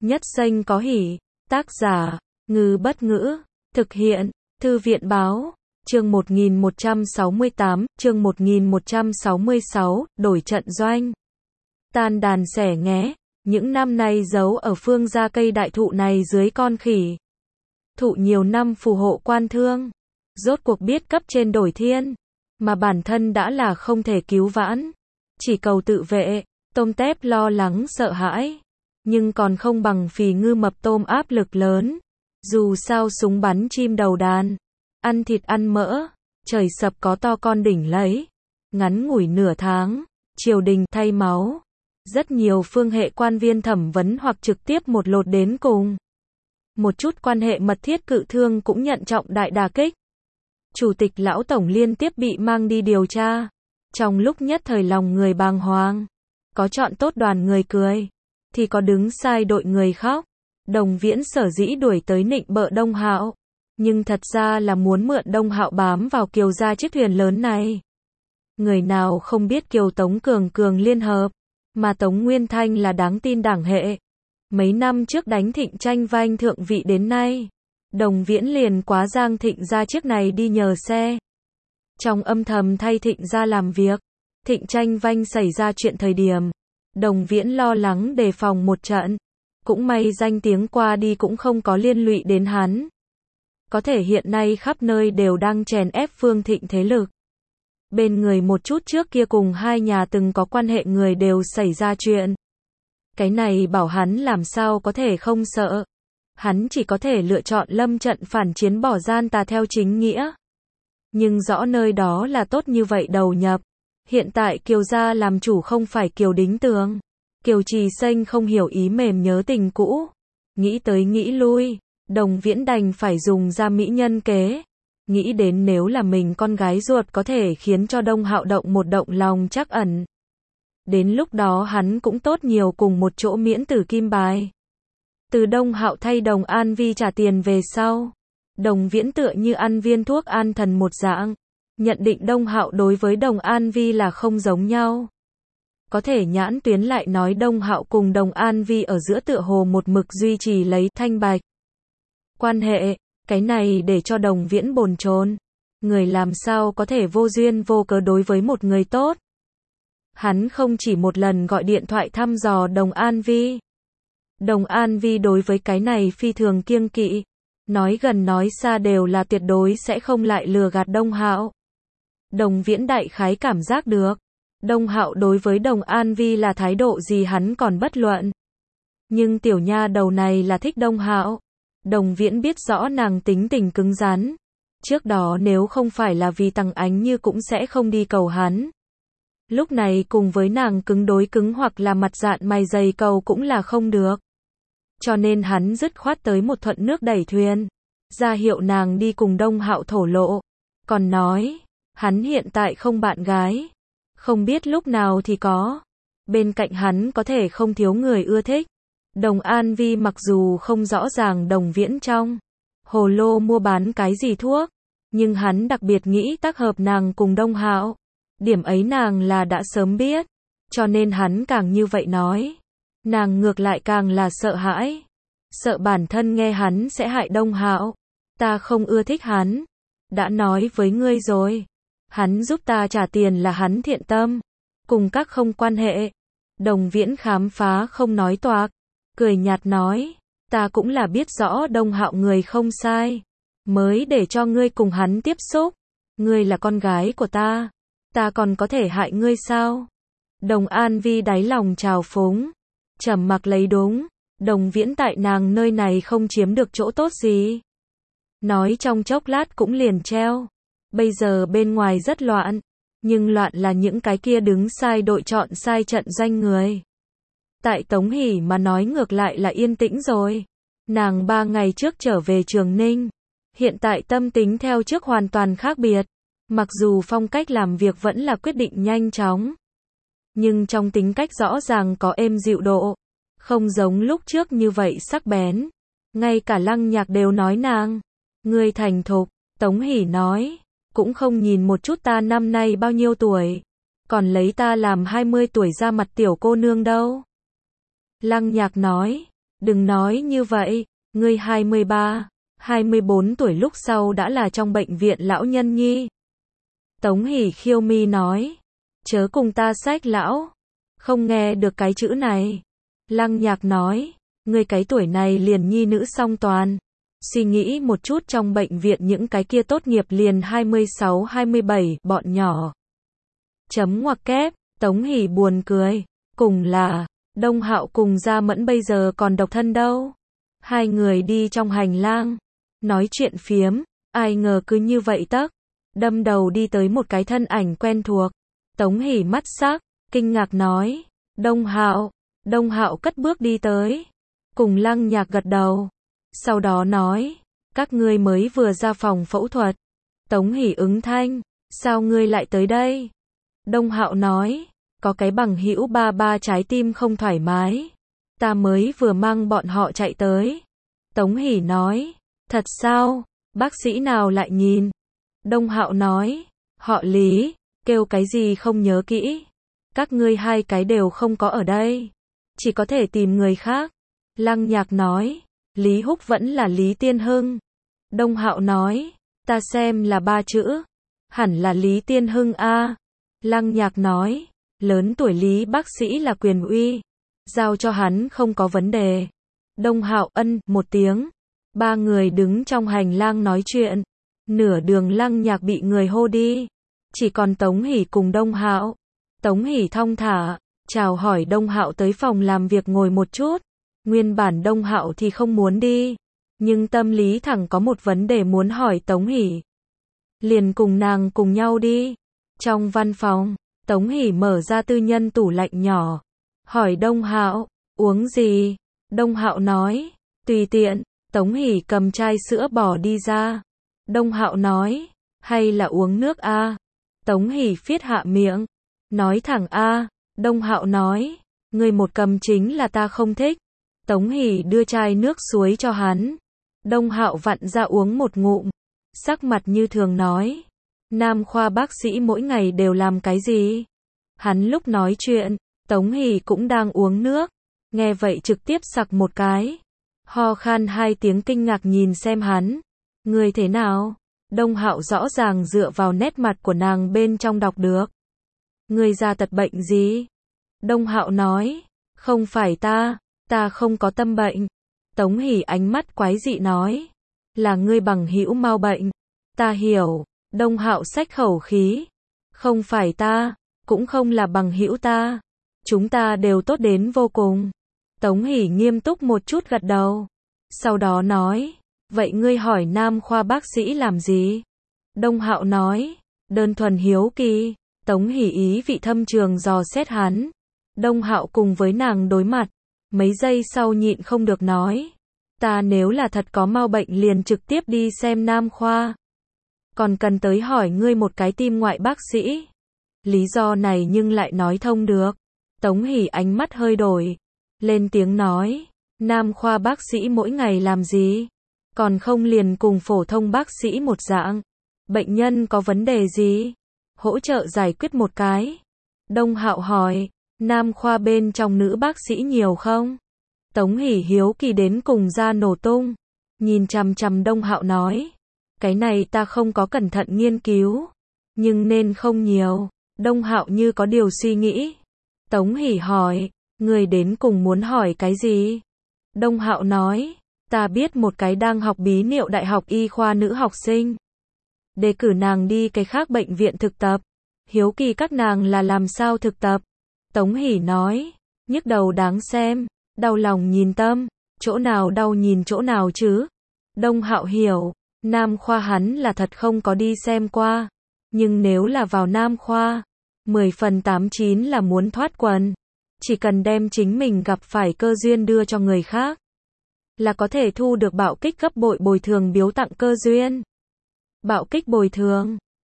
Nhất Xanh có hỉ. Tác giả, Ngư Bất Ngữ. Thực hiện, Thư viện Báo. Chương 1168, chương 1166, đổi trận doanh. Tan đàn xẻ nghé, những năm nay giấu ở phương gia cây đại thụ này dưới con khỉ. Thụ nhiều năm phù hộ quan thương. Rốt cuộc biết cấp trên đổi thiên, mà bản thân đã là không thể cứu vãn. Chỉ cầu tự vệ, tôm tép lo lắng sợ hãi. Nhưng còn không bằng phì ngư mập tôm áp lực lớn. Dù sao súng bắn chim đầu đàn. Ăn thịt ăn mỡ, trời sập có to con đỉnh lấy. Ngắn ngủi nửa tháng, triều đình thay máu. Rất nhiều phương hệ quan viên thẩm vấn hoặc trực tiếp một lột đến cùng. Một chút quan hệ mật thiết cự thương cũng nhận trọng đại đả kích. Chủ tịch lão tổng liên tiếp bị mang đi điều tra. Trong lúc nhất thời lòng người bàng hoàng. Có chọn tốt đoàn người cười, thì có đứng sai đội người khóc. Đồng Viễn sở dĩ đuổi tới nịnh bợ Đông Hạo, nhưng thật ra là muốn mượn Đông Hạo bám vào Kiều gia chiếc thuyền lớn này. Người nào không biết Kiều Tống cường liên hợp, mà Tống Nguyên Thanh là đáng tin đảng hệ. Mấy năm trước đánh Thịnh Tranh Vanh thượng vị đến nay, Đồng Viễn liền quá giang Thịnh gia chiếc này đi nhờ xe. Trong âm thầm thay Thịnh gia làm việc, Thịnh Tranh Vanh xảy ra chuyện thời điểm, Đồng Viễn lo lắng đề phòng một trận. Cũng may danh tiếng qua đi cũng không có liên lụy đến hắn. Có thể hiện nay khắp nơi đều đang chèn ép Phương Thịnh thế lực. Bên người một chút trước kia cùng hai nhà từng có quan hệ người đều xảy ra chuyện. Cái này bảo hắn làm sao có thể không sợ. Hắn chỉ có thể lựa chọn lâm trận phản chiến bỏ gian tà theo chính nghĩa. Nhưng rõ nơi đó là tốt như vậy đầu nhập. Hiện tại Kiều gia làm chủ không phải Kiều Đính Tường. Kiều Trì Xanh không hiểu ý mềm nhớ tình cũ. Nghĩ tới nghĩ lui, Đồng Viễn đành phải dùng ra mỹ nhân kế. Nghĩ đến nếu là mình con gái ruột có thể khiến cho Đông Hạo động một động lòng trắc ẩn. Đến lúc đó hắn cũng tốt nhiều cùng một chỗ miễn tử kim bài. Từ Đông Hạo thay Đồng An Vi trả tiền về sau, Đồng Viễn tựa như ăn viên thuốc an thần một dạng. Nhận định Đông Hạo đối với Đồng An Vi là không giống nhau. Có thể nhãn tuyến lại nói Đông Hạo cùng Đồng An Vi ở giữa tựa hồ một mực duy trì lấy thanh bạch quan hệ, cái này để cho Đồng Viễn bồn chồn. Người làm sao có thể vô duyên vô cớ đối với một người tốt. Hắn không chỉ một lần gọi điện thoại thăm dò Đồng An Vi. Đồng An Vi đối với cái này phi thường kiêng kỵ. Nói gần nói xa đều là tuyệt đối sẽ không lại lừa gạt Đông Hạo. Đồng Viễn đại khái cảm giác được. Đông Hạo đối với Đồng An Vi là thái độ gì hắn còn bất luận. Nhưng tiểu nha đầu này là thích Đông Hạo. Đồng Viễn biết rõ nàng tính tình cứng rắn. Trước đó nếu không phải là vì Tằng Ánh Như cũng sẽ không đi cầu hắn. Lúc này cùng với nàng cứng đối cứng hoặc là mặt dạn mày dày cầu cũng là không được. Cho nên hắn dứt khoát tới một thuận nước đẩy thuyền. Ra hiệu nàng đi cùng Đông Hạo thổ lộ. Còn nói, hắn hiện tại không bạn gái. Không biết lúc nào thì có. Bên cạnh hắn có thể không thiếu người ưa thích. Đồng An Vi mặc dù không rõ ràng Đồng Viễn trong hồ lô mua bán cái gì thuốc, nhưng hắn đặc biệt nghĩ tác hợp nàng cùng Đông Hạo. Điểm ấy nàng là đã sớm biết, cho nên hắn càng như vậy nói. Nàng ngược lại càng là sợ hãi. Sợ bản thân nghe hắn sẽ hại Đông Hạo. Ta không ưa thích hắn. Đã nói với ngươi rồi. Hắn giúp ta trả tiền là hắn thiện tâm. Cùng các không quan hệ. Đồng Viễn khám phá không nói toạc. Cười nhạt nói. Ta cũng là biết rõ Đông Hạo người không sai. Mới để cho ngươi cùng hắn tiếp xúc. Ngươi là con gái của ta. Ta còn có thể hại ngươi sao? Đồng An Vi đáy lòng trào phúng. Trầm mặc lấy đúng. Đồng Viễn tại nàng nơi này không chiếm được chỗ tốt gì. Nói trong chốc lát cũng liền treo. Bây giờ bên ngoài rất loạn. Nhưng loạn là những cái kia đứng sai đội chọn sai trận doanh người. Tại Tống Hỷ mà nói ngược lại là yên tĩnh rồi. Nàng 3 ngày trước trở về Trường Ninh. Hiện tại tâm tính theo trước hoàn toàn khác biệt. Mặc dù phong cách làm việc vẫn là quyết định nhanh chóng. Nhưng trong tính cách rõ ràng có êm dịu độ. Không giống lúc trước như vậy sắc bén. Ngay cả Lăng Nhạc đều nói nàng. Ngươi thành thục. Tống Hỷ nói. Cũng không nhìn một chút ta năm nay bao nhiêu tuổi. Còn lấy ta làm 20 tuổi ra mặt tiểu cô nương đâu. Lăng Nhạc nói. Đừng nói như vậy, ngươi 23, 24 tuổi lúc sau đã là trong bệnh viện lão nhân nhi. Tống Hỷ khiêu mi nói, chớ cùng ta xách lão, không nghe được cái chữ này. Lăng Nhạc nói, ngươi cái tuổi này liền nhi nữ song toàn. Suy nghĩ một chút trong bệnh viện những cái kia tốt nghiệp liền 26, 27, bọn nhỏ. Chấm ngoặc kép, Tống Hỷ buồn cười, cùng là, Đông Hạo cùng Gia Mẫn bây giờ còn độc thân đâu. Hai người đi trong hành lang, nói chuyện phiếm, ai ngờ cứ như vậy tắc, đâm đầu đi tới một cái thân ảnh quen thuộc. Tống Hỷ mắt sắc, kinh ngạc nói, Đông Hạo. Đông Hạo cất bước đi tới, cùng Lăng Nhạc gật đầu, sau đó nói, các ngươi mới vừa ra phòng phẫu thuật. Tống Hỷ ứng thanh, sao ngươi lại tới đây? Đông Hạo nói, có cái bằng hữu ba trái tim không thoải mái, ta mới vừa mang bọn họ chạy tới. Tống Hỷ nói, thật sao, bác sĩ nào lại nhìn? Đông Hạo nói, họ Lý, kêu cái gì không nhớ kỹ, các ngươi hai cái đều không có ở đây, chỉ có thể tìm người khác. Lăng Nhạc nói, Lý Húc vẫn là Lý Tiên Hưng. Đông Hạo nói, ta xem là 3 chữ, hẳn là Lý Tiên Hưng a. Lăng Nhạc nói, lớn tuổi Lý bác sĩ là quyền uy, giao cho hắn không có vấn đề. Đông Hạo ân một tiếng, ba người đứng trong hành lang nói chuyện. Nửa đường Lăng Nhạc bị người hô đi, chỉ còn Tống Hỷ cùng Đông Hạo. Tống Hỷ thong thả, chào hỏi Đông Hạo tới phòng làm việc ngồi một chút. Nguyên bản Đông Hạo thì không muốn đi, nhưng tâm lý thẳng có một vấn đề muốn hỏi Tống Hỷ. Liền cùng nàng cùng nhau đi. Trong văn phòng, Tống Hỷ mở ra tư nhân tủ lạnh nhỏ, hỏi Đông Hạo, uống gì? Đông Hạo nói, tùy tiện. Tống Hỷ cầm chai sữa bò đi ra. Đông Hạo nói, hay là uống nước a? Tống Hỷ phiết hạ miệng, nói thẳng a. Đông Hạo nói, người một cầm chính là ta không thích. Tống Hỷ đưa chai nước suối cho hắn. Đông Hạo vặn ra uống một ngụm, sắc mặt như thường nói, Nam khoa bác sĩ mỗi ngày đều làm cái gì? Hắn lúc nói chuyện, Tống Hỷ cũng đang uống nước, nghe vậy trực tiếp sặc một cái, ho khan 2 tiếng kinh ngạc nhìn xem hắn. Người thế nào? Đông Hạo rõ ràng dựa vào nét mặt của nàng bên trong đọc được. Người ra tật bệnh gì? Đông Hạo nói, không phải ta không có tâm bệnh. Tống Hỷ ánh mắt quái dị nói, là ngươi bằng hữu mau bệnh. Ta hiểu. Đông Hạo xách khẩu khí, không phải ta, cũng không là bằng hữu ta, chúng ta đều tốt đến vô cùng. Tống Hỷ nghiêm túc một chút gật đầu, sau đó nói, vậy ngươi hỏi Nam khoa bác sĩ làm gì? Đông Hạo nói, đơn thuần hiếu kỳ. Tống Hỷ ý vị thâm trường dò xét hắn. Đông Hạo cùng với nàng đối mặt, mấy giây sau nhịn không được nói, ta nếu là thật có mau bệnh liền trực tiếp đi xem Nam khoa, còn cần tới hỏi ngươi một cái tim ngoại bác sĩ. Lý do này nhưng lại nói thông được. Tống Hỷ ánh mắt hơi đổi, lên tiếng nói, Nam khoa bác sĩ mỗi ngày làm gì? Còn không liền cùng phổ thông bác sĩ một dạng. Bệnh nhân có vấn đề gì? Hỗ trợ giải quyết một cái. Đông Hạo hỏi, Nam khoa bên trong nữ bác sĩ nhiều không? Tống Hỷ hiếu kỳ đến cùng da nổ tung, nhìn chằm chằm Đông Hạo nói, cái này ta không có cẩn thận nghiên cứu, nhưng nên không nhiều. Đông Hạo như có điều suy nghĩ. Tống Hỷ hỏi, người đến cùng muốn hỏi cái gì? Đông Hạo nói, ta biết một cái đang học bí niệu đại học y khoa nữ học sinh, đề cử nàng đi cái khác bệnh viện thực tập, hiếu kỳ các nàng là làm sao thực tập. Tống Hỷ nói, nhức đầu đáng xem, đau lòng nhìn tâm, chỗ nào đau nhìn chỗ nào chứ. Đông Hạo hiểu, Nam khoa hắn là thật không có đi xem qua, nhưng nếu là vào Nam khoa, 10 phần 89 là muốn thoát quần, chỉ cần đem chính mình gặp phải cơ duyên đưa cho người khác, là có thể thu được bạo kích gấp bội bồi thường biếu tặng cơ duyên. Bạo kích bồi thường